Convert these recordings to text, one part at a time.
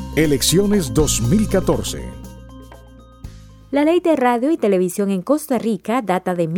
Elecciones 2014. La ley de radio y televisión en Costa Rica data de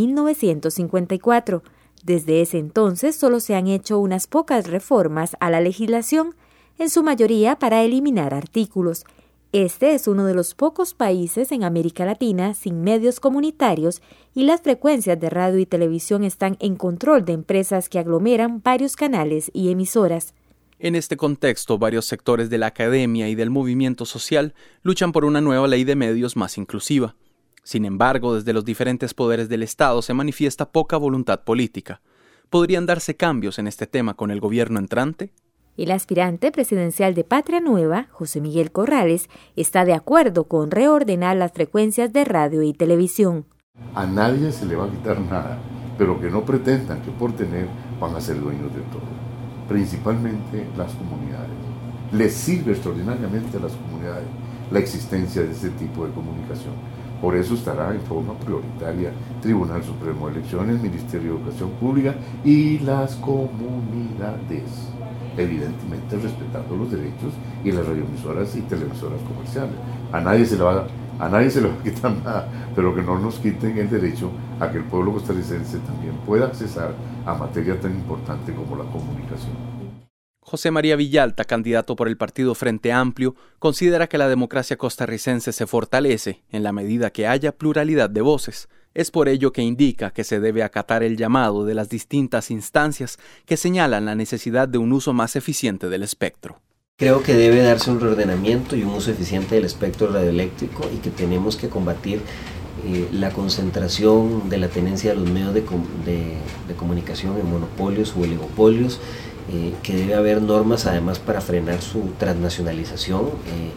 1954. Desde ese entonces solo se han hecho unas pocas reformas a la legislación, en su mayoría para eliminar artículos. Este es uno de los pocos países en América Latina sin medios comunitarios y las frecuencias de radio y televisión están en control de empresas que aglomeran varios canales y emisoras. En este contexto, varios sectores de la academia y del movimiento social luchan por una nueva ley de medios más inclusiva. Sin embargo, desde los diferentes poderes del Estado se manifiesta poca voluntad política. ¿Podrían darse cambios en este tema con el gobierno entrante? El aspirante presidencial de Patria Nueva, José Miguel Corrales, está de acuerdo con reordenar las frecuencias de radio y televisión. A nadie se le va a quitar nada, pero que no pretendan que por tener van a ser dueños de todo, principalmente las comunidades. Les sirve extraordinariamente a las comunidades la existencia de este tipo de comunicación. Por eso estará en forma prioritaria Tribunal Supremo de Elecciones, Ministerio de Educación Pública y las comunidades, evidentemente respetando los derechos y las radioemisoras y televisoras comerciales. A nadie se le va a quitar nada, pero que no nos quiten el derecho a que el pueblo costarricense también pueda accesar a materia tan importante como la comunicación. José María Villalta, candidato por el partido Frente Amplio, considera que la democracia costarricense se fortalece en la medida que haya pluralidad de voces. Es por ello que indica que se debe acatar el llamado de las distintas instancias que señalan la necesidad de un uso más eficiente del espectro. Creo que debe darse un reordenamiento y un uso eficiente del espectro radioeléctrico y que tenemos que combatir la concentración de la tenencia de los medios de comunicación en monopolios o oligopolios, que debe haber normas además para frenar su transnacionalización.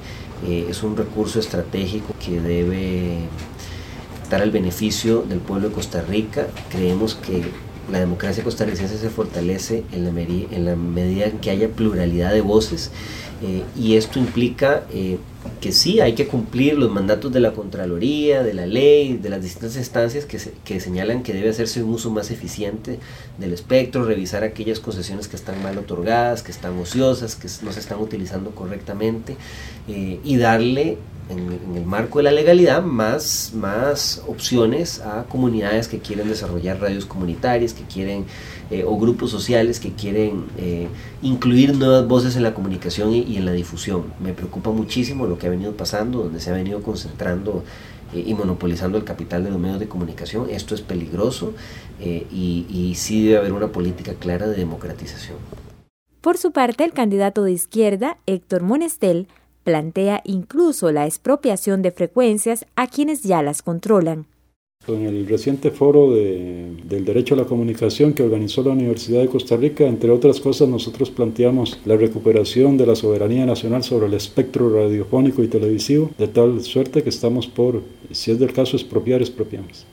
Es un recurso estratégico que debe estar al beneficio del pueblo de Costa Rica. Creemos que la democracia costarricense se fortalece en la medida en que haya pluralidad de voces, y esto implica que sí hay que cumplir los mandatos de la Contraloría, de la ley, de las distintas instancias que señalan que debe hacerse un uso más eficiente del espectro, revisar aquellas concesiones que están mal otorgadas, que están ociosas, que no se están utilizando correctamente, y darle en el marco de la legalidad más opciones a comunidades que quieren desarrollar radios comunitarias, que quieren o grupos sociales que quieren incluir nuevas voces en la comunicación y en la difusión. Me preocupa muchísimo lo que ha venido pasando, donde se ha venido concentrando y monopolizando el capital de los medios de comunicación. Esto es peligroso, y sí debe haber una política clara de democratización. Por su parte, el candidato de izquierda, Héctor Monestel, plantea incluso la expropiación de frecuencias a quienes ya las controlan. En el reciente foro del derecho a la comunicación que organizó la Universidad de Costa Rica, entre otras cosas, nosotros planteamos la recuperación de la soberanía nacional sobre el espectro radiofónico y televisivo, de tal suerte que estamos por, si es del caso, expropiamos.